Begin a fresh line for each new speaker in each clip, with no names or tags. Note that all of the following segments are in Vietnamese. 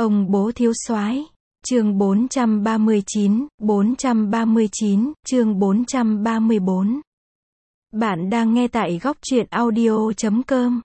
Ông bố thiếu soái. Chương 439, chương 434. Bạn đang nghe tại góc truyện audio.com.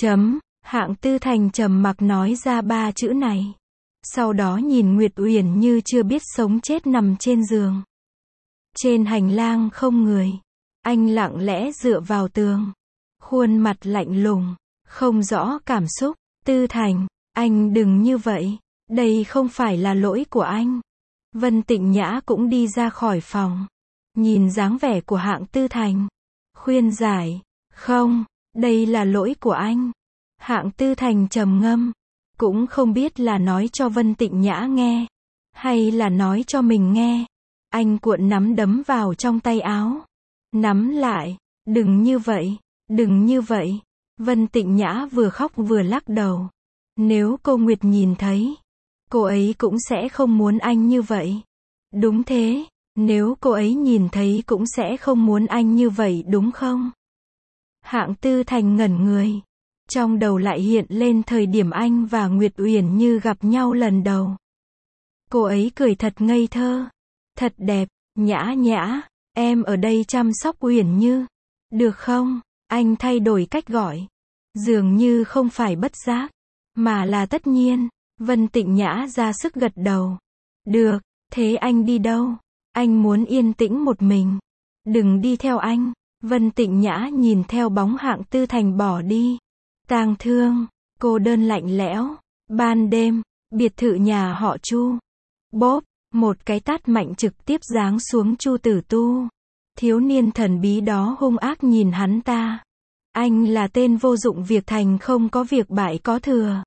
Hạng Tư Thành trầm mặc nói ra 3 chữ này. Sau đó nhìn Nguyệt Uyển như chưa biết sống chết nằm trên giường. Trên hành lang không người. Anh lặng lẽ dựa vào tường. Khuôn mặt lạnh lùng, không rõ cảm xúc. Tư Thành, anh đừng như vậy. Đây không phải là lỗi của anh. Vân Tịnh Nhã cũng đi ra khỏi phòng. Nhìn dáng vẻ của Hạng Tư Thành. Khuyên giải. Không, đây là lỗi của anh. Hạng Tư Thành trầm ngâm. Cũng không biết là nói cho Vân Tịnh Nhã nghe. Hay là nói cho mình nghe. Anh cuộn nắm đấm vào trong tay áo. Nắm lại. Đừng như vậy. Đừng như vậy. Vân Tịnh Nhã vừa khóc vừa lắc đầu. Nếu cô Nguyệt nhìn thấy, cô ấy cũng sẽ không muốn anh như vậy. Đúng thế, nếu cô ấy nhìn thấy cũng sẽ không muốn anh như vậy đúng không? Hạng Tư Thành ngẩn người. Trong đầu lại hiện lên thời điểm anh và Nguyệt Uyển Như gặp nhau lần đầu. Cô ấy cười thật ngây thơ. Thật đẹp, Nhã Nhã, em ở đây chăm sóc Uyển Như. Được không? Anh thay đổi cách gọi. Dường như không phải bất giác, mà là tất nhiên. Vân Tịnh Nhã ra sức gật đầu. Được, thế anh đi đâu? Anh muốn yên tĩnh một mình. Đừng đi theo anh. Vân Tịnh Nhã nhìn theo bóng Hạng Tư Thành bỏ đi. Tang thương, cô đơn lạnh lẽo. Ban đêm, biệt thự nhà họ Chu. Bốp, một cái tát mạnh trực tiếp giáng xuống Chu Tử Tu. Thiếu niên thần bí đó hung ác nhìn hắn ta. Anh là tên vô dụng, việc thành không có việc bại có thừa.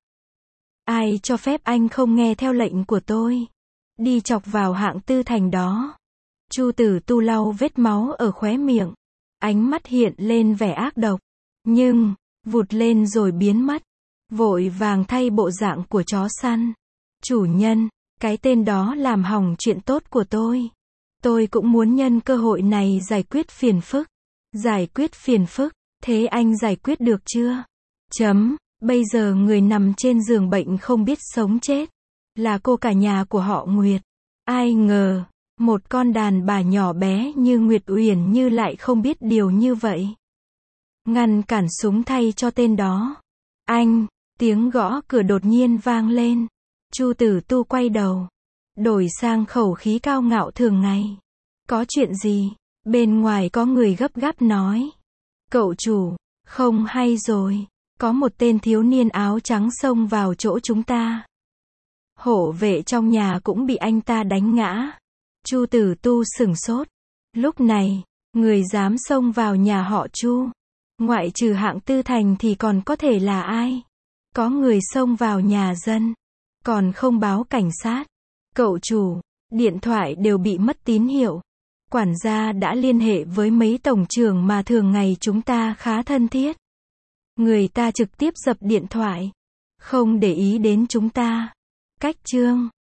Ai cho phép anh không nghe theo lệnh của tôi? Đi chọc vào Hạng Tư Thành đó. Chu Tử Tu lau vết máu ở khóe miệng. Ánh mắt hiện lên vẻ ác độc. Nhưng, vụt lên rồi biến mất. Vội vàng thay bộ dạng của chó săn. Chủ nhân, cái tên đó làm hỏng chuyện tốt của tôi. Tôi cũng muốn nhân cơ hội này giải quyết phiền phức. Giải quyết phiền phức, thế anh giải quyết được chưa? Bây giờ người nằm trên giường bệnh không biết sống chết. Là cô cả nhà của họ Nguyệt. Ai ngờ, một con đàn bà nhỏ bé như Nguyệt Uyển Như lại không biết điều như vậy. Ngăn cản súng thay cho tên đó. Anh, tiếng gõ cửa đột nhiên vang lên. Chu Tử Tu quay đầu. Đổi sang khẩu khí cao ngạo thường ngày. Có chuyện gì? Bên ngoài có người gấp gáp nói. Cậu chủ, không hay rồi. Có một tên thiếu niên áo trắng xông vào chỗ chúng ta. Hộ vệ trong nhà cũng bị anh ta đánh ngã. Chu Tử Tu sửng sốt. Lúc này, người dám xông vào nhà họ Chu, ngoại trừ Hạng Tư Thành thì còn có thể là ai? Có người xông vào nhà dân, còn không báo cảnh sát. Cậu chủ, điện thoại đều bị mất tín hiệu. Quản gia đã liên hệ với mấy tổng trưởng mà thường ngày chúng ta khá thân thiết. Người ta trực tiếp dập điện thoại. Không để ý đến chúng ta. Cách chương